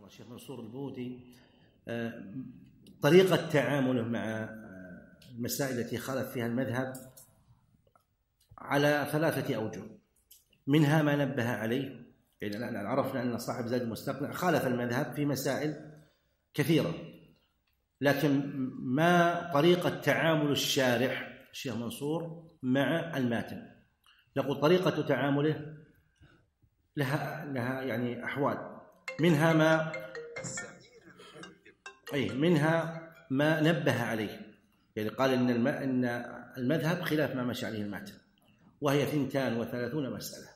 الله الشيخ منصور البودي طريقة تعامله مع المسائل التي خالف فيها المذهب على 3 أوجه. منها ما نبه عليه، يعني الآن عرفنا أن صاحب زاد المستقنع خالف المذهب في مسائل كثيرة، لكن ما طريقة تعامل الشارح الشيخ منصور مع الماتن؟ نقول طريقة تعامله لها يعني أحوال، منها ما نبه عليه، يعني قال إن المذهب خلاف ما مشى عليه الماتن، وهي 32 مسألة.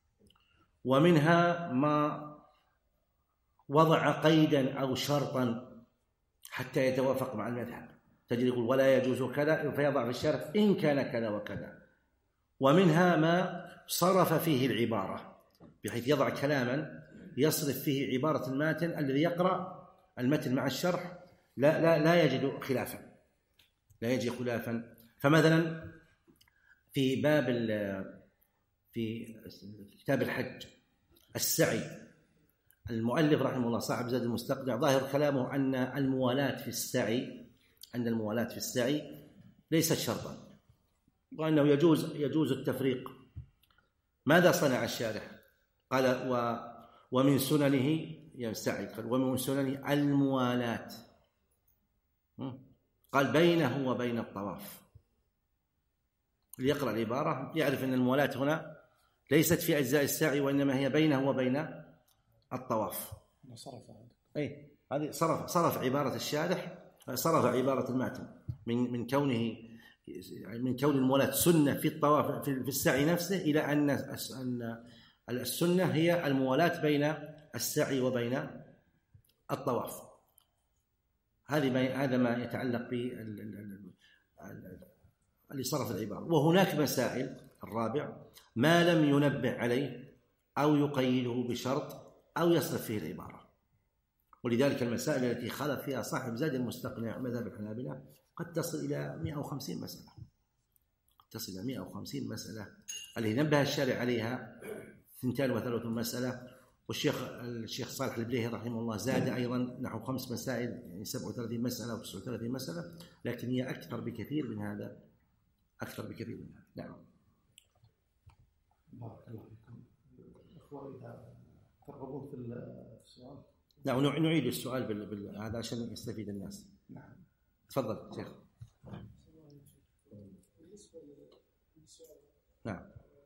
ومنها ما وضع قيدا أو شرطا حتى يتوافق مع المذهب، تجد يقول ولا يجوز كذا فيضع في الشرط إن كان كذا وكذا. ومنها ما صرف فيه العبارة بحيث يضع كلاما يصرف فيه عبارة الماتن الذي يقرأ المتن مع الشرح لا يجد خلافا. فمثلا في كتاب الحج السعي، المؤلف رحمه الله صاحب زاد المستقنع ظاهر كلامه أن الموالاة في السعي ليست شرطا، وأنه يجوز التفريق. ماذا صنع الشارح؟ قال ومن سننه يسعي، ومن سننه الموالاة، قال بينه وبين الطواف. ليقرأ العبارة يعرف أن الموالاة هنا ليست في أجزاء السعي، وإنما هي بينه وبين الطواف. هذه صرف عبارة الشارح، صرف عبارة الماتن من كون الموالاة سنة في الطواف في السعي نفسه، إلى أن السنة هي الموالاة بين السعي وبين الطواف. هذا ما يتعلق اللي صرف العبارة. وهناك مسائل، الرابع ما لم ينبه عليه أو يقيده بشرط أو يصرف فيه العبارة. ولذلك المسائل التي خالف فيها صاحب زاد المستقنع مذهب الحنابلة قد تصل إلى 150 مسألة، التي نبه الشارع عليها 32 مسألة. والشيخ صالح البليهي رحمه الله زاد أيضا نحو 5 مسائل، يعني 37 مسألة أو 39 مسألة، لكن هي أكثر بكثير من هذا. نعم. بارك الله فيكم. الأخوة إذا ترغبون في السؤال. نعم، نعيد السؤال هذا عشان يستفيد الناس. نعم. تفضل شيخ. نعم.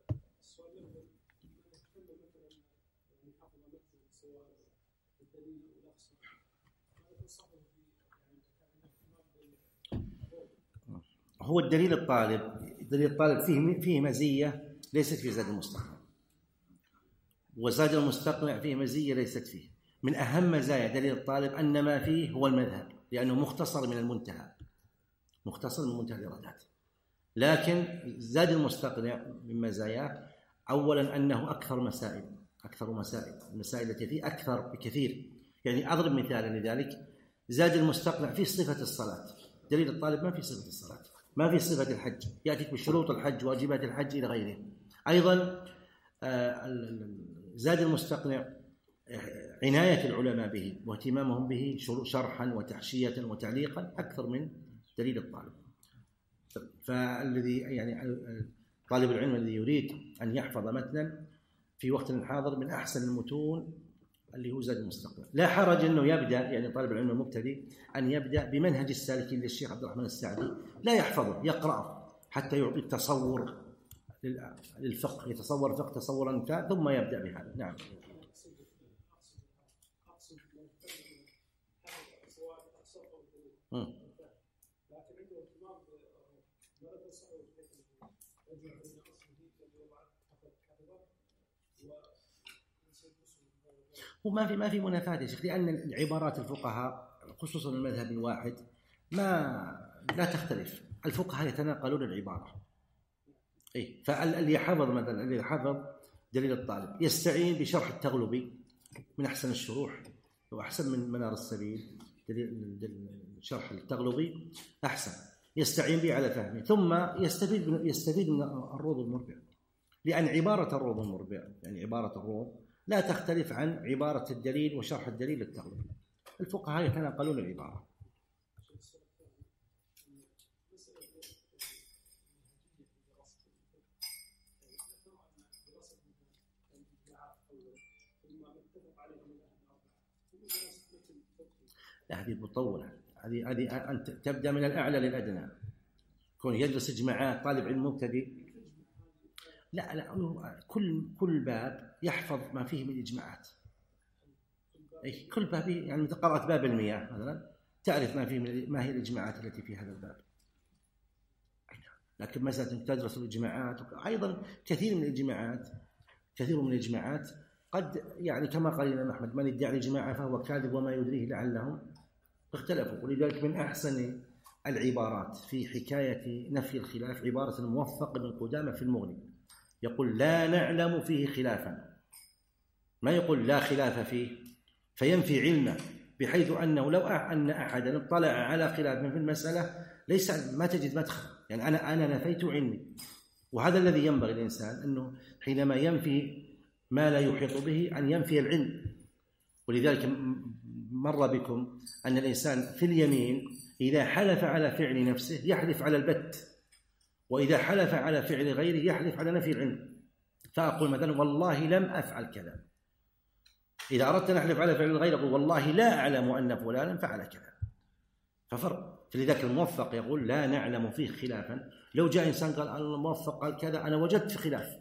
هو الدليل الطالب فيه مزية ليست في زاد المستقنع، وزاد المستقنع فيه مزية ليست فيه. من أهم مزايا دليل الطالب أن ما فيه هو المذهب، لأنه مختصر من المنتهى الإرادات. لكن زاد المستقنع من مزاياه أولا أنه أكثر مسائل، المسائل التي فيه أكثر بكثير. يعني أضرب مثالا لذلك، زاد المستقنع في صفة الصلاة، دليل الطالب ما في صفة الصلاة، ما في صفة الحج، يأتيك بشروط الحج واجبات الحج إلى غيره. أيضا زاد المستقنع عناية العلماء به واهتمامهم به شرحا وتحشية وتعليقا أكثر من دليل الطالب. فالذي يعني طالب العلم الذي يريد أن يحفظ متنا في وقت حاضر من أحسن المتون اللي هو زاد المستقنع. لا حرج أنه يبدأ، يعني طالب العلم المبتدئ أن يبدأ بمنهج السالكين للشيخ عبد الرحمن السعدي، لا يحفظه، يقرأه حتى يعطي التصور للفقه، يتصور الفقه تصورا ثم يبدأ بهذا. نعم. وما في منافاة يا شيخ، لأن العبارات الفقهاء خصوصا المذهب الواحد لا تختلف، الفقهاء يتناقلون العبارة. فاللي حفظ مثلا، اللي حفظ دليل الطالب يستعين بشرح التغلبي من أحسن الشروح وأحسن من منار السبيل، شرح التغلبي أحسن، يستعين به على فهمه، ثم يستفيد من الروض المربع، لأن عبارة الروض المربع، يعني عبارة الروض لا تختلف عن عبارة الدليل وشرح الدليل للتغليب. الفقهاء يتناقلون العبارة. لا هذه مطولة، هذه أنت تبدأ من الأعلى للأدنى. كون يجلس إجماعات طالب علم مبتدئ، لا كل باب يحفظ ما فيه من إجماعات. أي كل باب، يعني إذا قرأت باب المياه مثلا تعرف ما هي الإجماعات التي في هذا الباب. لكن مسألة تدرس الإجماعات أيضا كثير من الإجماعات قد يعني كما قال الإمام أحمد: من ادعى الإجماع فهو كاذب وما يدريه لعلهم اختلفوا. ولذلك من أحسن العبارات في حكاية نفي الخلاف عبارة الموفق بن قدامة في المغني، يقول: لا نعلم فيه خلافا، ما يقول لا خلاف فيه، فينفي علمه، بحيث أنه لو أن أحدا اطلع على خلاف في المسألة ما تجد مدخل. يعني أنا نفيت علمي، وهذا الذي ينبغي الإنسان أنه حينما ينفي ما لا يحيط به أن ينفي العلم. ولذلك مر بكم أن الإنسان في اليمين إذا حلف على فعل نفسه يحلف على البت، وإذا حلف على فعل غيره يحلف على نفي العلم. فأقول مثلا: والله لم أفعل كذا. إذا أردت أن أحلف على فعل غيره أقول: والله لا أعلم أن فلانا فعل كذا. ففرق. فلذلك الموفق يقول: لا نعلم فيه خلافا. لو جاء إنسان قال الموفق قال كذا، أنا وجدت في خلاف،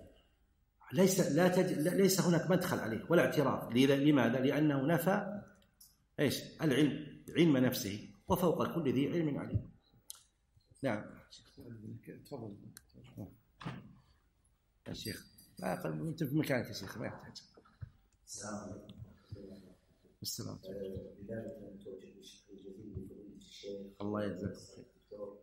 ليس هناك مدخل عليه ولا اعتراض. لماذا؟ لأنه نفى علم نفسه، وفوق كل ذي علم عليم. نعم تفضل يا شيخ. لا أنت في مكانك يا شيخ، ما يحتاج. السلام عليكم. بداية توجه الشكر الجزيل لفضيلة الشيخ، الله يجزاك خير. الدكتور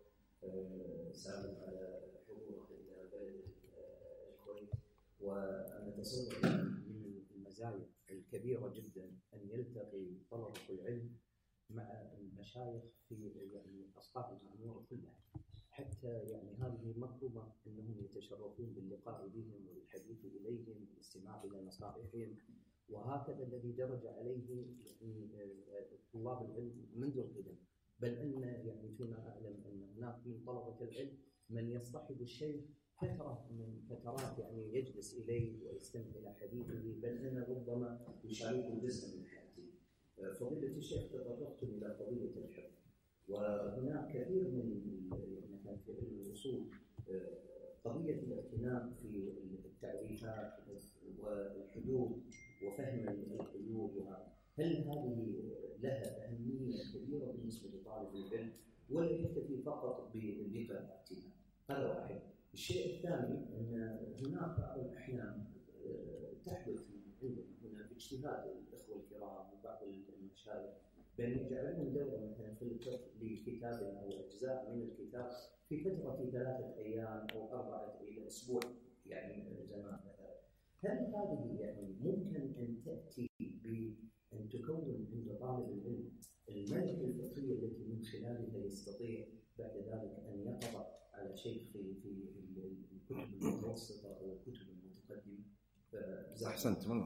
سعد على حضورك إلى بلد الكويت. ونتصور من المزايا الكبيرة جدا أن يلتقي طلبة العلم مع المشايخ في يعني أصحاب الأمور كلها، حتى يعني هذه مكرمة أنهم يتشرفون باللقاء بهم والحديث إليهم والاستماع إلى نصائحهم. وهكذا الذي درج عليه يعني طلاب العلم منذ القدم. بل أن يعني فيما أعلم أن هناك من طلبة العلم من يصطحب الشيخ فترة من فترات، يعني يجلس إليه ويستمع إلى حديثه، بل أن ربما يشاركه جزءا من حياته. فضيلة الشيخ تطرقتم إلى قضية الحفظ، وهناك كثير من مثلا في الأصول قضية الاعتناء في التعريفات والحدود وفهم القيود. هل هذه لها أهمية كبيرة بالنسبة لطالب العلم ولا يكتفي فقط بقراءتها؟ هذا واحد. الشيء الثاني أن هناك بعض الأحيان تحدث عندنا هنا باجتهاد الإخوة الكرام وبعض المشايخ بأن يجعلون دورة مثلا في الفقه لكتاب أو أجزاء من الكتاب في فترة 3 أيام أو 4 إلى أسبوع، يعني زمان. هل هذه يعني ممكن أن تأتي بأن تكون عند طالب العلم الملكة الفقهية التي من خلالها يستطيع بعد ذلك أن يقرأ على شيء في الكتب المتوسطة أو الكتب المتقدمة؟ أحسنت والله.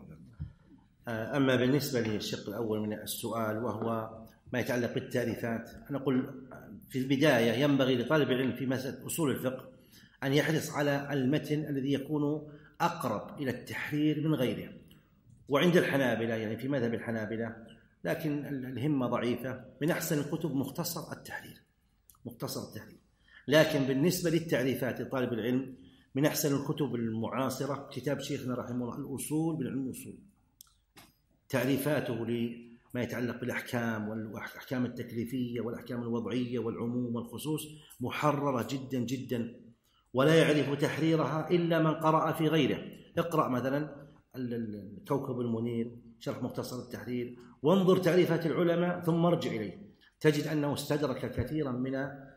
أما بالنسبة للشق الأول من السؤال وهو ما يتعلق بالتعريفات، أنا أقول في البداية ينبغي لطالب العلم في مسألة أصول الفقه أن يحرص على المتن الذي يكون أقرب إلى التحرير من غيره. وعند الحنابلة يعني في مذهب الحنابلة، لكن الهمة ضعيفة، من أحسن الكتب مختصر التحرير. لكن بالنسبة للتعريفات لطالب العلم من أحسن الكتب المعاصرة كتاب شيخنا رحمه الله الأصول بالعلم الأصول. تعريفاته لما يتعلق بالأحكام والأحكام التكليفية والأحكام الوضعية والعموم والخصوص محررة جدا جدا، ولا يعرف تحريرها إلا من قرأ في غيره. اقرأ مثلا الكوكب المنير شرح مختصر التحرير، وانظر تعريفات العلماء ثم ارجع إليه، تجد أنه استدرك كثيرا من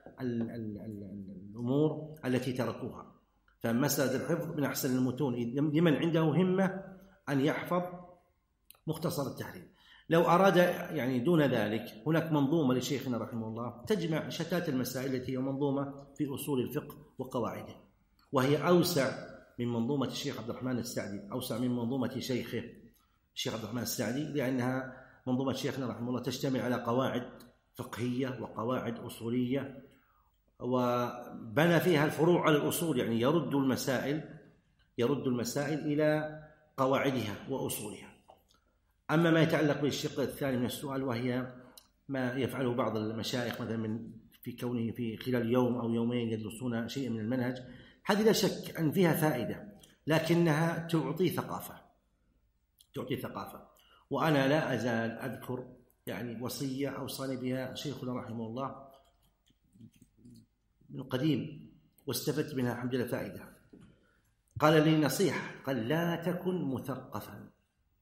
الأمور التي تركوها. فمسألة الحفظ من أحسن المتون لمن عنده همة أن يحفظ مختصر التحرير. لو أراد يعني دون ذلك هناك منظومة لشيخنا رحمه الله تجمع شتات المسائل التي هي منظومة في أصول الفقه وقواعده، وهي أوسع من منظومة الشيخ عبد الرحمن السعدي، أوسع من منظومة شيخه. الشيخ عبد الرحمن السعدي، لأنها منظومة شيخنا رحمه الله تشتمل على قواعد فقهية وقواعد أصولية، وبنى فيها الفروع على الأصول، يعني يرد المسائل إلى قواعدها وأصولها. أما ما يتعلق بالشق الثاني من السؤال، وهي ما يفعله بعض المشايخ مثلا في كونه في خلال يوم أو يومين يدرسون شيء من المنهج، هذه لا شك أن فيها فائدة، لكنها تعطي ثقافة. وأنا لا أزال أذكر يعني وصية أوصاني بها شيخنا رحمه الله من قديم، واستفدت منها الحمد لله فائدة. قال لي نصيحة، قال لا تكن مثقفا.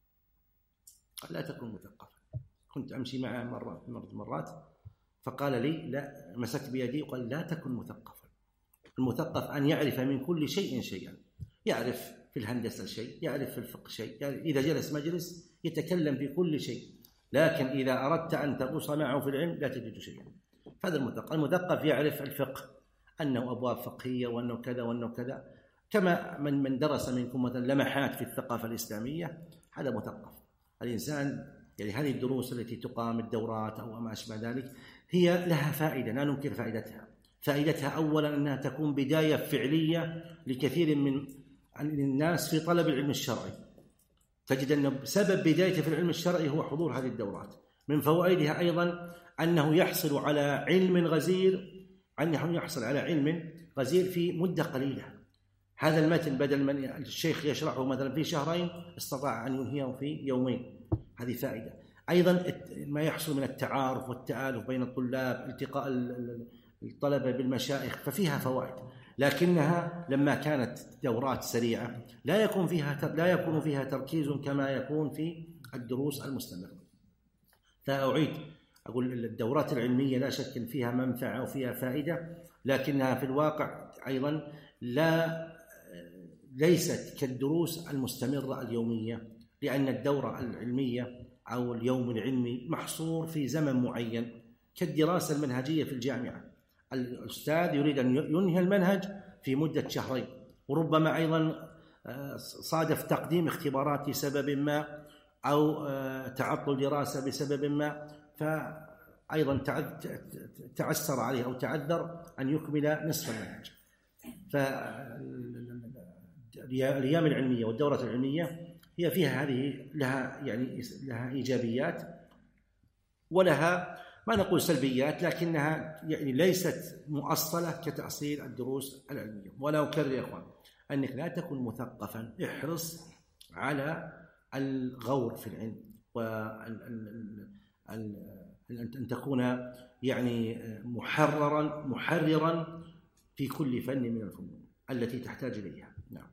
كنت أمشي معه مرات فقال لي لا، مسكت بيدي وقال لا تكن مثقفا. المثقف أن يعرف من كل شيء شيئا، يعرف في الهندسة شيء، يعرف في الفقه شيء، يعني إذا جلس مجلس يتكلم في كل شيء، لكن إذا أردت أن تغوص معه في العلم لا تجد شيئا. هذا المثقف يعرف الفقه، أنه أبواب فقهية وأنه كذا وأنه كذا، كما من درس منكم مثلا لمحات في الثقافة الإسلامية، هذا مثقف. الإنسان يعني هذه الدروس التي تقام، الدورات أو ما أشبه ذلك، هي لها فائدة لا ننكر فائدتها أولا أنها تكون بداية فعلية لكثير من الناس في طلب العلم الشرعي. تجد أن سبب بدايته في العلم الشرعي هو حضور هذه الدورات. من فوائدها أيضا أنه يحصل على علم غزير في مدة قليلة. هذا المتن بدل من الشيخ يشرحه مثلا في شهرين استطاع أن ينهيه في يومين، هذه فائدة. أيضا ما يحصل من التعارف والتآلف بين الطلاب، التقاء الطلبة بالمشايخ، ففيها فوائد. لكنها لما كانت دورات سريعة لا يكون فيها تركيز كما يكون في الدروس المستمرة. فأعيد أقول الدورات العلمية لا شك فيها منفعة وفيها فائدة، لكنها في الواقع أيضا ليست كالدروس المستمرة اليومية، لأن الدورة العلمية أو اليوم العلمي محصور في زمن معين، كالدراسة المنهجية في الجامعة. الأستاذ يريد أن ينهي المنهج في مدة شهرين، وربما أيضا صادف تقديم اختبارات لسبب ما أو تعطل دراسة بسبب ما، فأيضا تعسر عليه أو تعذر أن يكمل نصف المنهج. فالأيام العلمية والدورة العلمية هي فيها هذه لها إيجابيات ولها ما نقول سلبيات، لكنها يعني ليست مؤصلة كتأصيل الدروس العلمية. ولا أكرر يا أخوان أنك لا تكن مثقفا، احرص على الغور في العلم، وأن تكون يعني محررا في كل فن من الفنون التي تحتاج إليها. نعم.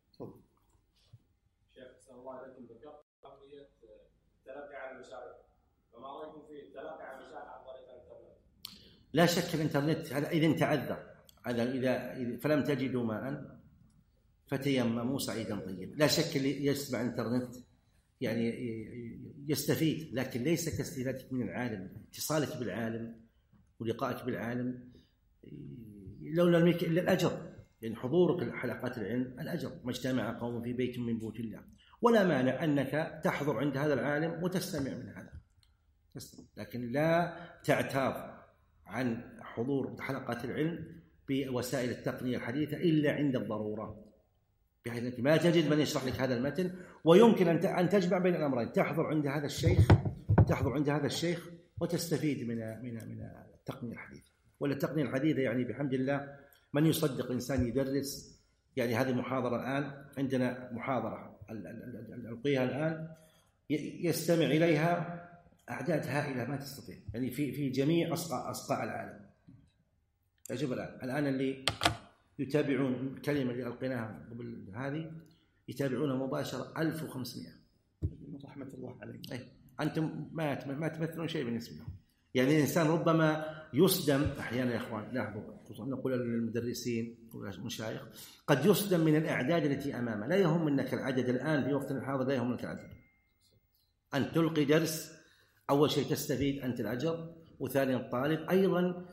شيخ صلى الله عليكم، ذكرت قضية التلقي على المشايخ، فما رأيكم في التلقي على المشايخ عن طريق الإنترنت؟ لا شك الإنترنت هذا إذا تعذر، إذا فلم تجدوا ماء فتيمموا صعيدا طيبا. لا شك اللي يسمع الإنترنت يعني يستفيد، لكن ليس كاستفادتك من العالم. اتصالك بالعالم ولقائك بالعالم لولا إلا الأجر، يعني حضورك لحلقات العلم الأجر. ما اجتمع قوم في بيت من بيوت الله، ولا مانع أنك تحضر عند هذا العالم وتستمع من هذا، لكن لا تعتاض عن حضور حلقات العلم بوسائل التقنية الحديثة إلا عند الضرورة، بحيث أنك ما تجد من يشرح لك هذا المتن، ويمكن أن تجمع بين الأمرين، تحضر عند هذا الشيخ وتستفيد من التقنية الحديثة. ولا التقنية الحديثة يعني بحمد الله من يصدق إنسان يدرس. يعني هذه محاضرة الآن، عندنا محاضرة ألقيها الآن يستمع إليها أعداد هائلة ما تستطيع، يعني في جميع أصقاع العالم. أجب الآن اللي يتابعون الكلمة اللي ألقيناها قبل هذه يتابعونها مباشرة 1500. رحمة الله عليك. أنتم ما تمثلون شيء بالنسبة لهم. يعني الإنسان ربما يصدم أحيانا يا إخوان، لاحظوا نقول للمدرسين والمشايخ قد يصدم من الأعداد التي أمامه. لا يهم منك العدد الآن في وقتنا الحاضر، لا يهم منك العدد. أن تلقي درس أول شيء تستفيد أنت الأجر، وثانيا الطالب أيضا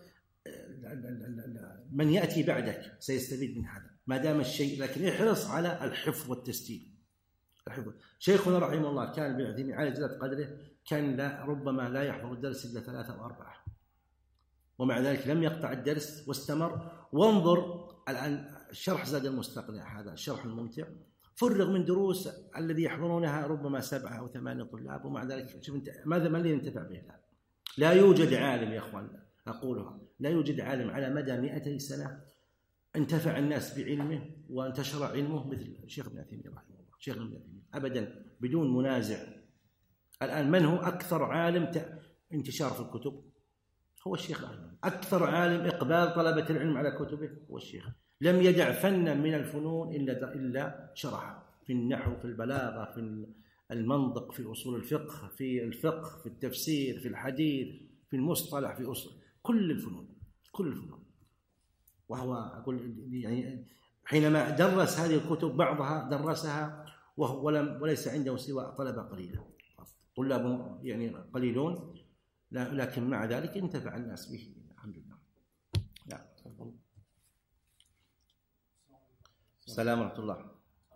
من يأتي بعدك سيستفيد من هذا ما دام الشيء. لكن احرص على الحفظ والتسجيل. شيخنا رحمه الله كان ابن عثيمين على جلالة قدره كان ربما لا يحضر الدرس إلا 3 أو 4، ومع ذلك لم يقطع الدرس واستمر. وانظر الآن شرح زاد المستقنع، هذا الشرح الممتع فرغ من دروس الذي يحضرونها ربما 7 أو 8 طلاب، ومع ذلك شوف انت ماذا من ينتفع به الآن؟ لا يوجد عالم يا اخوان، اقولها، لا يوجد عالم على مدى 200 سنه انتفع الناس بعلمه وانتشر علمه مثل الشيخ ابن عثيمين رحمه الله. شيخ ابن عثيمين ابدا بدون منازع. الان من هو اكثر عالم انتشار في الكتب؟ هو الشيخ رحمه. اكثر عالم اقبال طلبه العلم على كتبه هو الشيخ. لم يدع فنا من الفنون الا شرحه، في النحو، في البلاغه، في المنطق، في أصول الفقه، في التفسير، في الحديث، في المصطلح، في أصول كل الفنون. وهو أقول يعني حينما درس هذه الكتب بعضها درسها وليس عنده سوى طلبة قليلة، طلاب يعني قليلون، لكن مع ذلك انتفع الناس به الحمد لله. نعم. السلام ورحمة الله.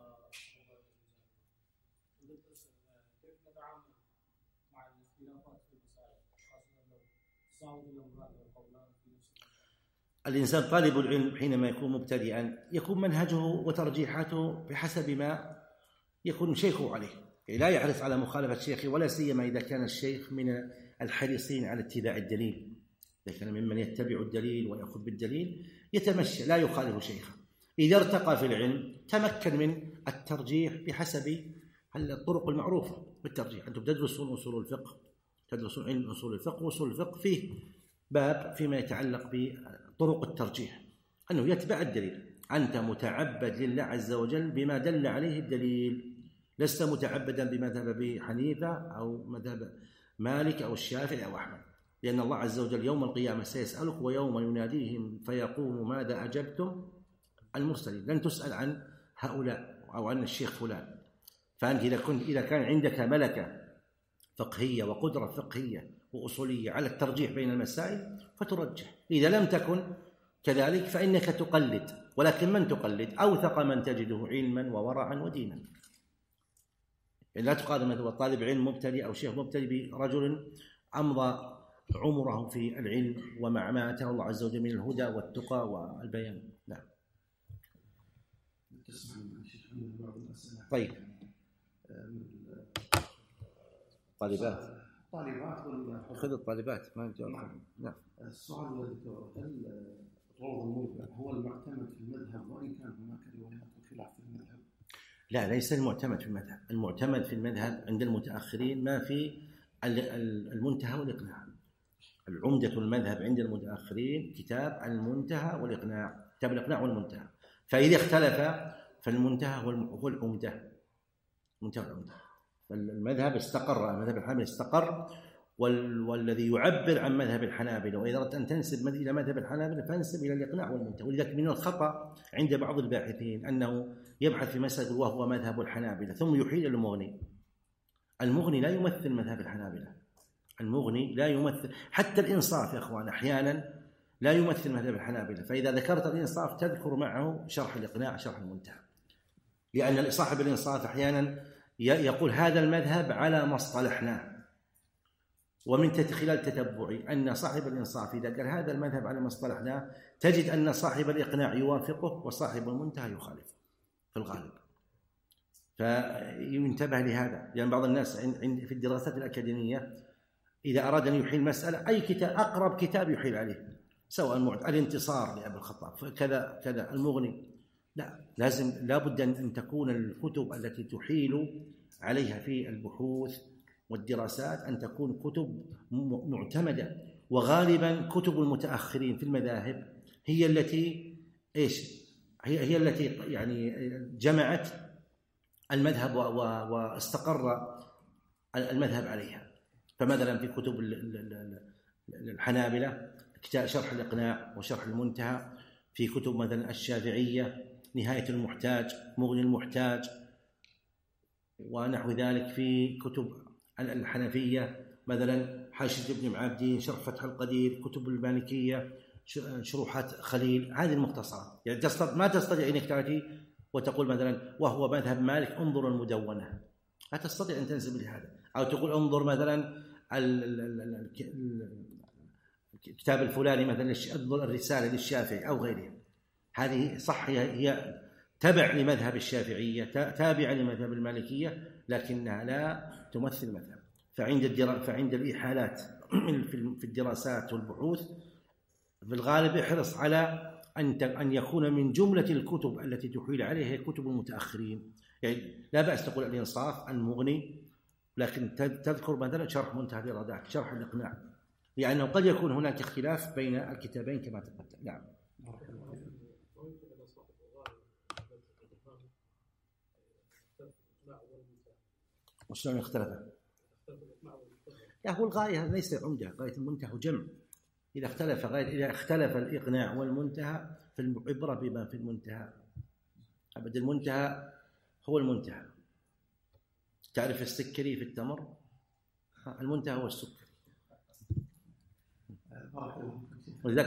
الإنسان طالب العلم حينما يكون مبتدئا يكون منهجه وترجيحاته بحسب ما يكون شيخه عليه، يعني لا يحرص على مخالفة شيخه، ولا سيما إذا كان الشيخ من الحريصين على اتباع الدليل. إذا كان ممن يتبع الدليل ويأخذ بالدليل يتمشى لا يخالف شيخه. إذا ارتقى في العلم تمكن من الترجيح بحسب الطرق المعروفة بالترجيح. أنتم تدرسون أصول الفقه، تدرسون علم أصول الفقه، وأصول الفقه فيه باب فيما يتعلق بطرق الترجيح أنه يتبع الدليل. أنت متعبد لله عز وجل بما دل عليه الدليل، لست متعبدا بمذهب أبي حنيفة أو مذهب مالك أو الشافعي أو أحمد، لأن الله عز وجل يوم القيامة سيسألك ويوم يناديهم فيقول ماذا أجبتم المرسلين. لن تسأل عن هؤلاء أو عن الشيخ فلان. فأنت إذا كان عندك ملكة فقهية وقدرة فقهية وأصولية على الترجيح بين المسائل فترجح. إذا لم تكن كذلك فإنك تقلد، ولكن من تقلد؟ أوثق من تجده علما وورعا ودينا. يعني لا تقارن مثلا طالب علم مبتدئ أو شيخ مبتدئ برجل أمضى عمره في العلم ومع ما آتاه الله عز وجل من الهدى والتقى والبيان. نعم. طيب. طالبات خذ الطالبات ما نجاوب. نعم. السؤال الذي هل روض المنبع هو المعتمد في المذهب وإن كان هناك روايات وخلاف في المذهب؟ لا، ليس المعتمد في المذهب. المعتمد في المذهب عند المتأخرين ما في المنتهى والإقناع. العمدة المذهب عند المتأخرين كتاب المنتهى والإقناع، كتاب الإقناع والمنتهى. فإذا اختلف فالمنتهى هو العمدة، منتهى العمدة. فالمذهب استقر، المذهب الحنبلي استقر، والذي يعبر عن مذهب الحنابلة، وإذا أردت أن تنسب إلى مذهب الحنابلة فانسب إلى الإقناع والمنتهى. ولذلك من الخطأ عند بعض الباحثين أنه يبحث في مسألة وهو مذهب الحنابلة ثم يحيل المغني. المغني لا يمثل مذهب الحنابلة، المغني لا يمثل، حتى الإنصاف يا أخوان أحيانا لا يمثل مذهب الحنابلة. فإذا ذكرت الإنصاف تذكر معه شرح الإقناع، شرح المنتهى، لأن صاحب الإنصاف أحيانا يقول هذا المذهب على ما اصطلحناه، ومن خلال تتبعي أن صاحب الإنصاف إذا قال هذا المذهب على ما اصطلحناه تجد أن صاحب الإقناع يوافقه وصاحب المنتهى يخالفه في الغالب. فينتبه لهذا، لأن بعض الناس في الدراسات الأكاديمية إذا أراد أن يحيل مسألة أي كتاب، أقرب كتاب يحيل عليه، سواء الانتصار لأبي الخطاب كذا المغني، لا بد أن تكون الكتب التي تحيل عليها في البحوث والدراسات أن تكون كتب معتمدة. وغالبا كتب المتأخرين في المذاهب هي التي هي التي يعني جمعت المذهب واستقر المذهب عليها. فمثلا في كتب الحنابلة كتاب شرح الإقناع وشرح المنتهى، في كتب مثلا الشافعية نهاية المحتاج، مغني المحتاج ونحو ذلك، في كتب الحنفية مثلا حاشية ابن معبدين، شرح فتح القدير، كتب المالكية شروحات خليل، هذه المختصرات. يعني ما تستطيع انك تأتي وتقول مثلا وهو مذهب مالك انظر المدونة، لا تستطيع أن تنسب لهذا. أو تقول انظر مثلا الكتاب الفلاني مثلا الرسالة للشافعي أو غيره، هذه صح هي تبع لمذهب الشافعية تابعة لمذهب المالكية، لكنها لا تمثل مذهب. فعند الإحالات في الدراسات والبحوث في الغالب يحرص على أن يكون من جملة الكتب التي تحيل عليها هي كتب المتأخرين. يعني لا بأس تقول الإنصاف، المغني، لكن تذكر مثلا شرح منتهى الإرادات، شرح الإقناع، لأنه قد يكون هناك اختلاف بين الكتابين كما تقدم. نعم. وشلون اختلف؟ هو الغاية ليس عمدة، غاية المنتهى جمع. إذا اختلف الإقناع والمنتهى فالعبرة بما في المنتهى. أبدا المنتهى هو المنتهى. تعرف السكري في التمر؟ المنتهى هو السكري. ولذلك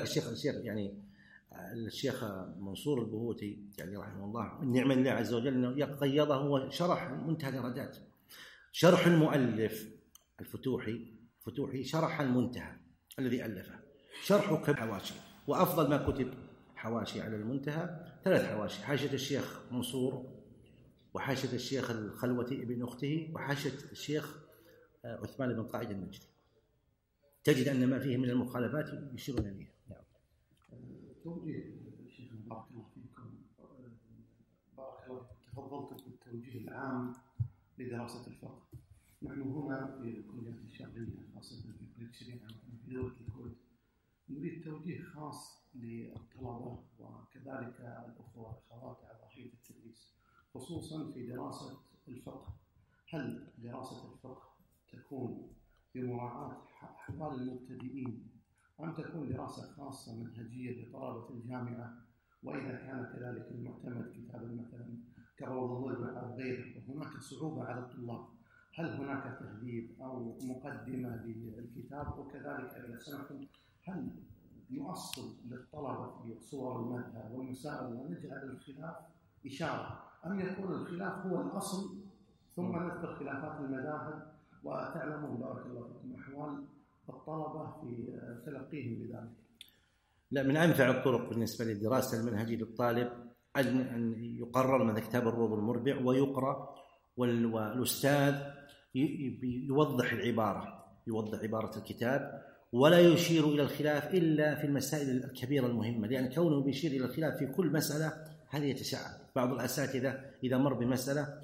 الشيخ منصور البهوتي يعني رحمه الله النعمة لله عز وجل أنه قيضه وشرح منتهى الإرادات. شرح المؤلف الفتوحي شرح المنتهى الذي ألفه، شرحه كحواشي، وأفضل ما كتب حواشي على المنتهى 3 حواشي: حاشية الشيخ منصور، وحاشية الشيخ الخلوتي ابن أخته، وحاشية الشيخ عثمان بن قائد المجدي. تجد أن ما فيه من المخالفات يشيرون إليها. نعم. توجيه شيخ بارك الله فيكم، بارك الله فيكم، تفضلتم بالتوجيه العام لدراسة الفقه. نحن هنا في الكليات الشرعية خاصة في كلية الشريعة في دولة الكويت نريد توجيه خاص للطلبة وكذلك الأخوة والأخوات على ضحية التدريس، خصوصا في دراسة الفقه. هل دراسة الفقه تكون بمراعاة أحوال المبتدئين أم تكون دراسة خاصة منهجية لطلبة الجامعة؟ وإذا كان كذلك المعتمد كتابا مثلا كروض الظلم أو غيره وهناك صعوبة على الطلاب، هل هناك تهذيب أو مقدمة للكتاب؟ وكذلك إذا سمحتم هل نؤصل للطلبة في صور المذهب والمسائل ونجعل الخلاف إشارة، أم يكون الخلاف هو الأصل ثم نذكر خلافات المذاهب؟ وتعلمون بارك الله فيكم أحوال الطلبة في تلقيهم بذلك. لا، من أنفع الطرق بالنسبة للدراسة المنهجية للطالب أن يقرر من كتاب الروض المربع ويقرأ، والأستاذ يوضح العبارة، يوضح عبارة الكتاب، ولا يشير إلى الخلاف إلا في المسائل الكبيرة المهمة، لأن كونه بيشير إلى الخلاف في كل مسألة هذه يتشعب. بعض الأساتذة إذا مر بمسألة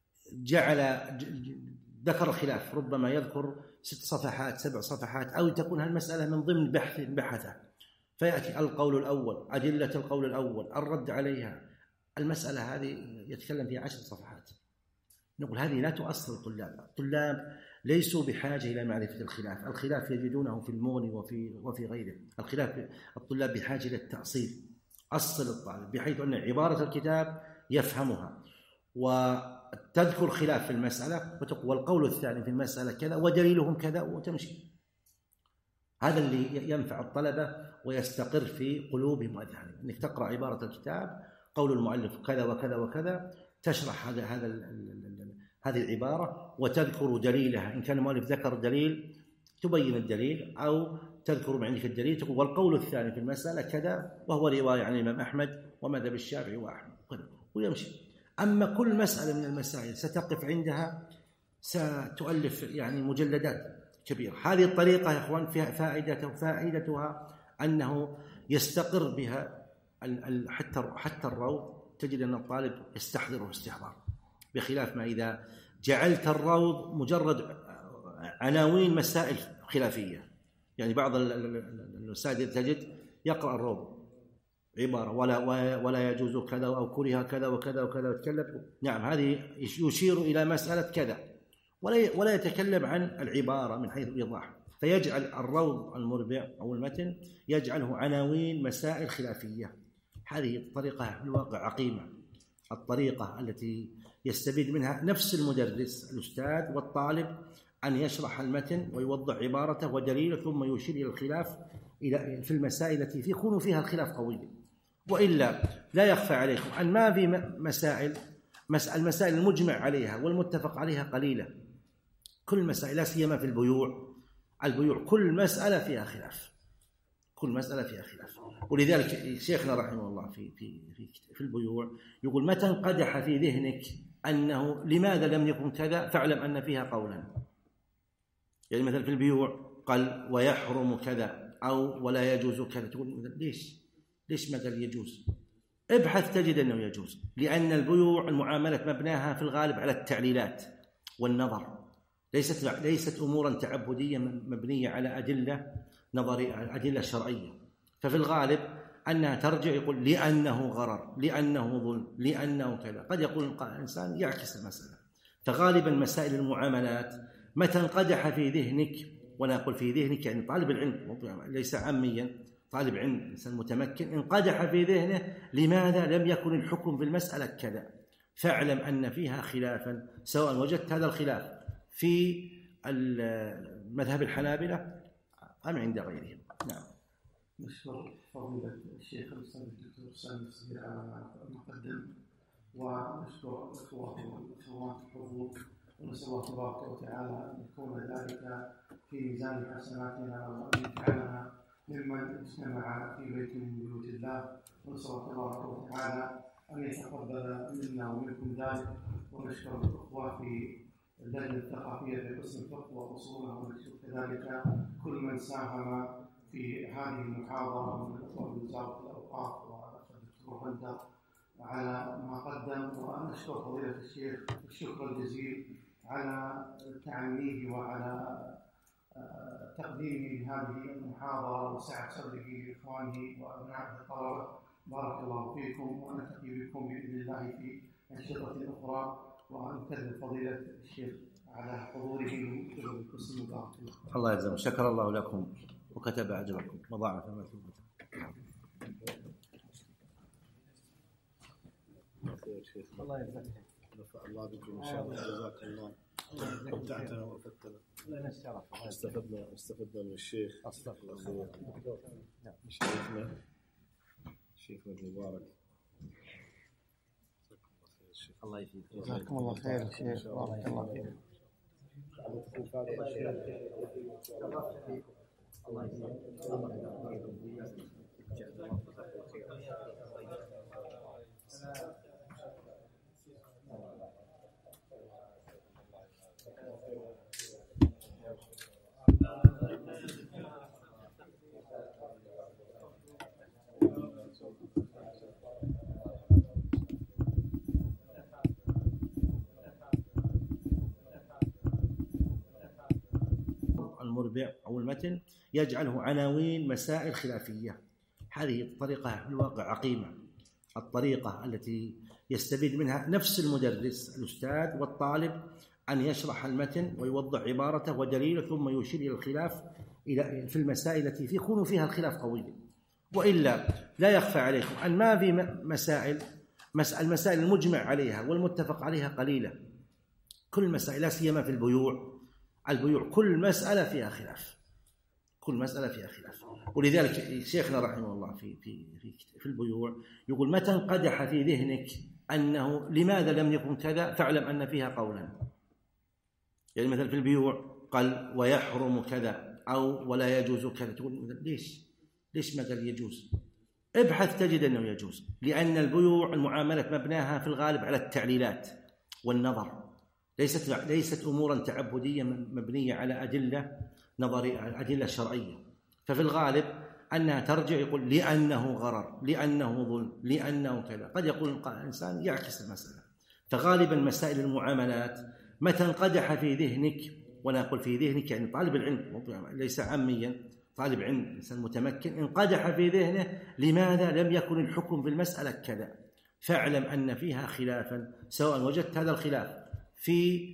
ذكر الخلاف، ربما يذكر 6 صفحات 7 صفحات، أو تكون هالمسألة من ضمن بحثه، فيأتي القول الأول، أدلة القول الأول، الرد عليها. المسألة هذه يتكلم فيها 10 صفحات. نقول هذه لا تؤثر الطلاب ليسوا بحاجة إلى معرفة الخلاف يجدونه في المغني وفي غيره. الطلاب بحاجة إلى التأصيل، أصل الطالب بحيث أن عبارة الكتاب يفهمها وتذكر خلاف في المسألة وتقول القول الثاني في المسألة كذا ودليلهم كذا وتمشي. هذا اللي ينفع الطلبة ويستقر في قلوبهم وأذهانهم، أنك تقرأ عبارة الكتاب، قول المؤلف كذا وكذا وكذا، تشرح هذه العبارة وتذكر دليلها. إن كان المؤلف ذكر دليل تبين الدليل، أو تذكر من عندك الدليل تقول والقول الثاني في المسألة كذا، وهو رواية عن الإمام أحمد ومذهب الشافعي وأحمد، ويمشي. أما كل مسألة من المسائل ستقف عندها ستؤلف يعني مجلدات كبيرة. هذه الطريقة يا إخوان فيها فائدتها أنه يستقر بها حتى الروض، تجد أن الطالب يستحضره استحضار، بخلاف ما إذا جعلت الروض مجرد عناوين مسائل خلافية. يعني بعض الأستاذ تجد يقرأ الروض عبارة ولا يجوز كذا أو كره كذا وكذا وكذا ويتكلم، نعم هذه يشير إلى مسألة كذا، ولا يتكلم عن العبارة من حيث الإيضاح، فيجعل الروض المربع أو المتن يجعله عناوين مسائل خلافية. هذه الطريقة في الواقع عقيمة، الطريقة التي يستفيد منها نفس المدرس الأستاذ والطالب، أن يشرح المتن ويوضح عبارته ودليله ثم يشير إلى الخلاف في المسائل التي يكون فيها الخلاف قوي، وإلا لا يخفى عليكم أن ما في المسائل المجمع عليها والمتفق عليها قليلة. كل مسائل لا سيما في البيوع كل مسألة فيها خلاف، كل مسألة فيها خلاف. ولذلك شيخنا رحمه الله في البيوع يقول: متى انقدح في ذهنك أنه لماذا لم يكن كذا فاعلم أن فيها قولا. يعني مثلا في البيوع قال ويحرم كذا أو ولا يجوز كذا، تقول ليش ما قال يجوز؟ ابحث تجد أنه يجوز، لأن البيوع المعاملة مبناها في الغالب على التعليلات والنظر، ليست أمورا تعبدية مبنية على أدلة نظرية، أدلة شرعية. ففي الغالب أنها ترجع يقول لأنه غرر، لأنه ظلم، لأنه كذا. قد يقول الإنسان يعكس المسألة. فغالبا مسائل المعاملات متى انقدح في ذهنك، وأنا أقول في ذهنك يعني طالب العلم ليس عاميا، طالب علم إنسان متمكن، انقدح في ذهنه لماذا لم يكن الحكم في المسألة كذا، فاعلم أن فيها خلافا، سواء وجدت هذا الخلاف في مذهب الحنابلة أم عند غيرهم. نعم. نشكر فضيلة الشيخ الأستاذ الدكتور سامي الصغير على المقدم، ونشكر الإخوة والأخوات الحضور، ونسأل الله تبارك وتعالى أن يكون ذلك في ميزان حسناتنا، وأن يجعلنا ممن اجتمع في بيت من بيوت الله، ونسأل الله تبارك وتعالى أن يتقبل منا ومنكم ذلك. ونشكر الأخوة في اللجنة الثقافية في قسم الفقه وأصوله، ونشكر كذلك كل من ساهم في هذه المحاضرة من الأخوة من وزارة الأوقاف والأخ الدكتور بندر على ما قدم. ونشكر فضيلة الشيخ الشكر الجزيل على تعنيه وعلى تقديمه هذه المحاضرة وسعة صدره لإخوانه وأبناء الطلبة. بارك الله فيكم، ونلتقي بكم بإذن الله في أنشطة أخرى. وأنكر فضيلة الشيخ على حضوره من قبل القسم. بارك الله يجزاكم، شكر الله لكم وكتب أجركم وضاعف مثوبتكم. الله يجزاك، نفع الله بكم إن شاء الله. جزاكم الله، متعتنا وفتنا، لنا الشرف، استفدنا من الشيخ شيخنا المبارك. الله يفيد. جزاكم الله خير شيخ، بارك الله فيك. المربع أو المتن يجعله عناوين مسائل خلافية. هذه الطريقة في الواقع عقيمة، الطريقة التي يستفيد منها نفس المدرس الأستاذ والطالب، أن يشرح المتن ويوضح عبارته ودليله، ثم يشير إلى الخلاف في المسائل التي يكون فيها الخلاف قوي. وإلا لا يخفى عليكم أن ما في المسائل المجمع عليها والمتفق عليها قليلة. كل مسائل لا سيما في البيوع كل مسألة فيها خلاف، كل مسألة فيها خلاف. ولذلك شيخنا رحمه الله في البيوع يقول: متى انقدح في ذهنك أنه لماذا لم يكن كذا فاعلم أن فيها قولا. يعني مثلا في البيوع قال ويحرم كذا أو ولا يجوز كذا، تقول ليش ما قال يجوز؟ ابحث تجد أنه يجوز، لأن البيوع المعاملة مبناها في الغالب على التعليلات والنظر، ليست أمورا تعبدية مبنية على أدلة نظرية، أدلة شرعية. ففي الغالب أنها ترجع يقول لأنه غرر، لأنه ظلم، لأنه كذا. قد يقول الإنسان يعكس المسألة. فغالبا مسائل المعاملات متى انقدح في ذهنك، وأنا أقول في ذهنك يعني طالب العلم ليس عاميا، طالب علم إنسان متمكن، انقدح في ذهنه لماذا لم يكن الحكم في المسألة كذا، فاعلم أن فيها خلافا، سواء وجدت هذا الخلاف في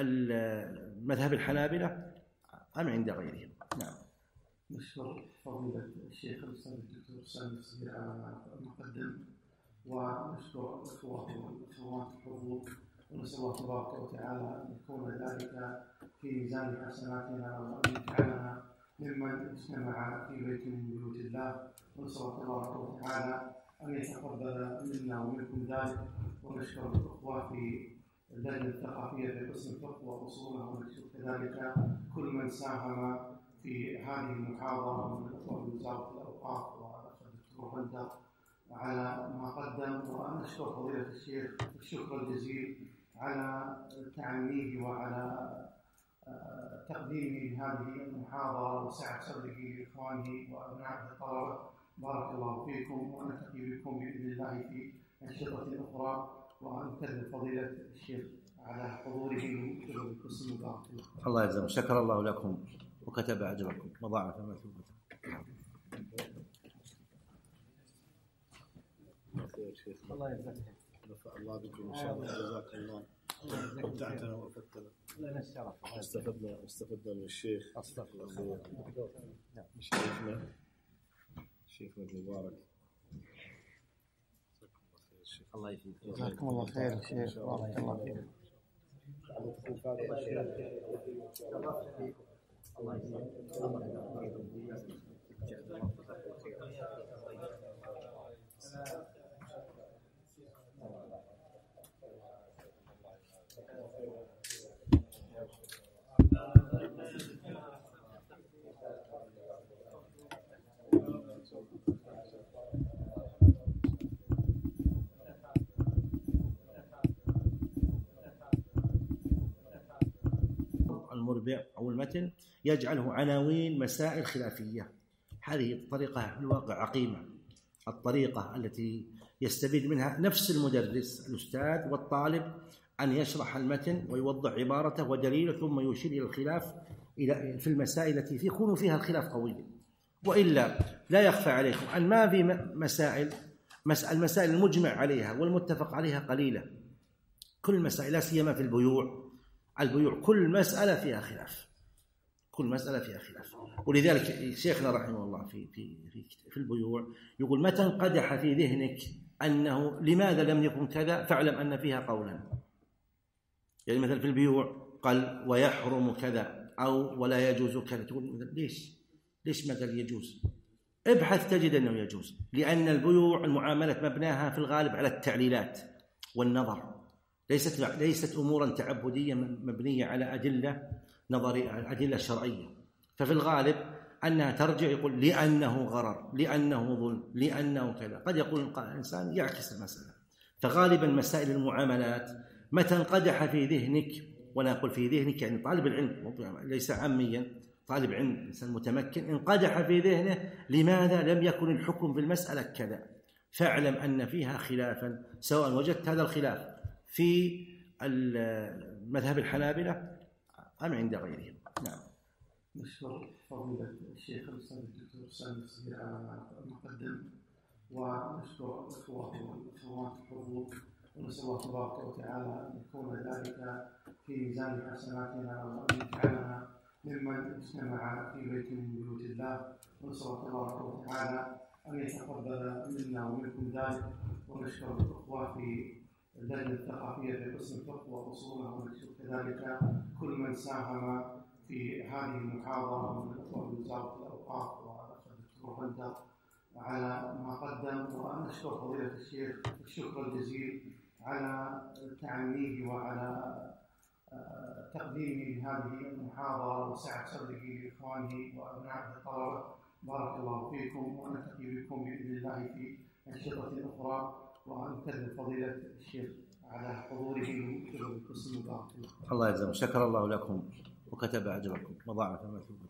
مذهب الحنابلة أم عند غيرهم. نعم. نشكر فضيلة الشيخ الأستاذ الدكتور سامي الصغير على المقدم، ونشكر الإخوة والأخوات الحضور، ونسأل الله تبارك وتعالى أن يكون ذلك في ميزان حسناتنا، وأن يجعلنا ممن اجتمع في بيت من بيوت الله. ونسأل الله تبارك وتعالى أن يتقبل منا ومنكم ذلك، ونشكر الأخوة في اللجنة الثقافية في قسم الفقه وأصولها، ونشكر كذلك كل من ساهم في هذه المحاضرة من الأخوة من وزارة الأوقاف والدكتور بندر على ما قدم، ونشكر فضيلة الشيخ الشكر الجزيل على تعنيه وعلى تقديمه لهذه المحاضرة وسعة صدره لإخوانه وأبنائه الطلبة. بارك الله فيكم، ونلتقي بكم بإذن الله في أنشطة أخرى، وأنكر فضيلة الشيخ على حضوره من قبل القسم. بارك الله يجزاكم، شكر الله لكم وكتب أجركم وضاعف مثوبتكم. الله يجزاك، نفع الله بكم ان شاء الله. جزاك الله، ابدعتنا وافدتنا. لنا الشرف، استفدنا من الشيخ. استغفر الله. شيخنا المبارك، الله يفيد. جزاكم الله خير شيخ، بارك الله فيك. المربع أو المتن يجعله عناوين مسائل خلافية. هذه الطريقة في الواقع عقيمة، الطريقة التي يستفيد منها نفس المدرس الأستاذ والطالب، أن يشرح المتن ويوضح عبارته ودليله، ثم يشير إلى الخلاف في المسائل التي يكون فيها الخلاف قويا. وإلا لا يخفى عليكم أن ما في المسائل المجمع عليها والمتفق عليها قليلة. كل المسائل لا سيما في البيوع كل مسألة فيها خلاف، ولذلك شيخنا رحمه الله في البيوع يقول: متى انقدح في ذهنك أنه لماذا لم يكن كذا فاعلم أن فيها قولا. يعني مثلا في البيوع قال ويحرم كذا أو ولا يجوز كذا، تقول ليش ما قال يجوز؟ ابحث تجد أنه يجوز، لأن البيوع المعاملة مبناها في الغالب على التعليلات والنظر، ليست أمورا تعبدية مبنية على أدلة نظرية، أدلة شرعية. ففي الغالب أنها ترجع يقول لأنه غرر، لأنه ظلم، لأنه كذا. قد يقول الإنسان يعكس المسألة. فغالبا مسائل المعاملات متى انقدح في ذهنك، وأنا أقول في ذهنك يعني طالب العلم ليس عاميا، طالب علم إنسان متمكن، انقدح في ذهنه لماذا لم يكن الحكم في المسألة كذا، فاعلم أن فيها خلافا، سواء وجدت هذا الخلاف في المذهب الحنابلة أم عند غيرهم. نعم. نشكر فضيلة الشيخ الأستاذ الدكتور سامي الصغير على المقدم، ونشكر الأخوة والأخوات الحضور، ونسأل الله تبارك وتعالى أن يكون ذلك في ميزان حسناتنا، وأن يجعلنا ممن اجتمع في بيت من بيوت الله، ونسأل الله تبارك وتعالى أن يتقبل منا ومنكم ذلك، ونشكر الأخوة في اللجنة الثقافية في قسم الفقه وأصولها، ونشكر كذلك كل من ساهم في هذه المحاضرة من الأخوة من وزارة الأوقاف والدكتور بندر على ما قدم، ونشكر فضيلة الشيخ الشكر الجزيل على تعنيه وعلى تقديمه لهذه المحاضرة وسعة صدره لإخوانه وأبنائه الطلبة. بارك الله فيكم، ونلتقي بكم بإذن الله في أنشطة أخرى، وأنكر فضيلة الشيخ على حضوره من قبل القسم. بارك الله يجزاكم، شكر الله لكم وكتب أجركم وضاعف مثوبتكم.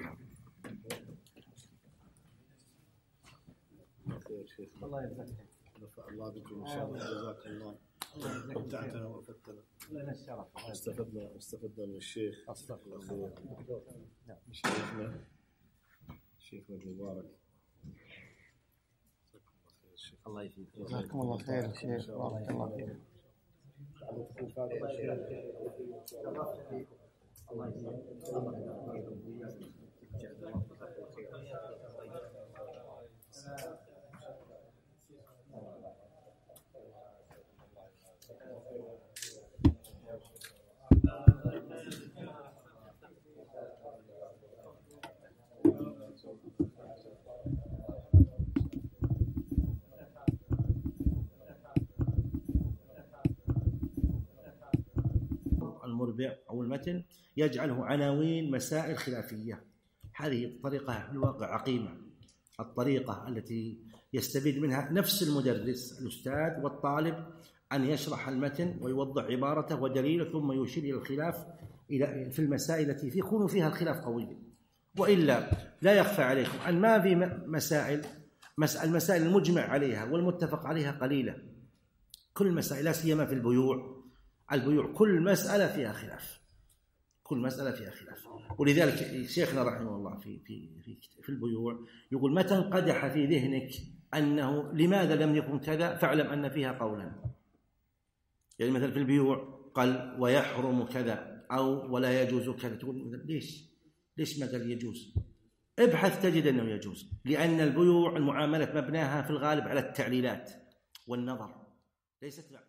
الله يجزاك، نفع الله بكم ان شاء الله. جزاك الله، ابدعتنا وافدتنا. لنا الشرف، استفدنا من الشيخ. استغفر الله. شيخنا المبارك، الله يفيد. جزاكم الله خير شيخ، بارك الله فيك. البيع أو المتن يجعله عناوين مسائل خلافية. هذه الطريقة في الواقع عقيمة، الطريقة التي يستفيد منها نفس المدرس الأستاذ والطالب أن يشرح المتن ويوضح عبارته ودليله ثم يشير إلى الخلاف في المسائل التي يكون فيها الخلاف قوي. وإلا لا يخفى عليكم أن ما في المسائل المجمع عليها والمتفق عليها قليلة. كل المسائل لا سيما في البيوع كل مسألة فيها خلاف، كل مسألة فيها خلاف. ولذلك شيخنا رحمه الله في البيوع يقول: متى انقدح في ذهنك أنه لماذا لم يكن كذا فاعلم أن فيها قولا. يعني مثلا في البيوع قال ويحرم كذا أو ولا يجوز كذا، تقول ليش ما قال يجوز؟ ابحث تجد أنه يجوز، لأن البيوع المعاملة مبناها في الغالب على التعليلات والنظر، ليست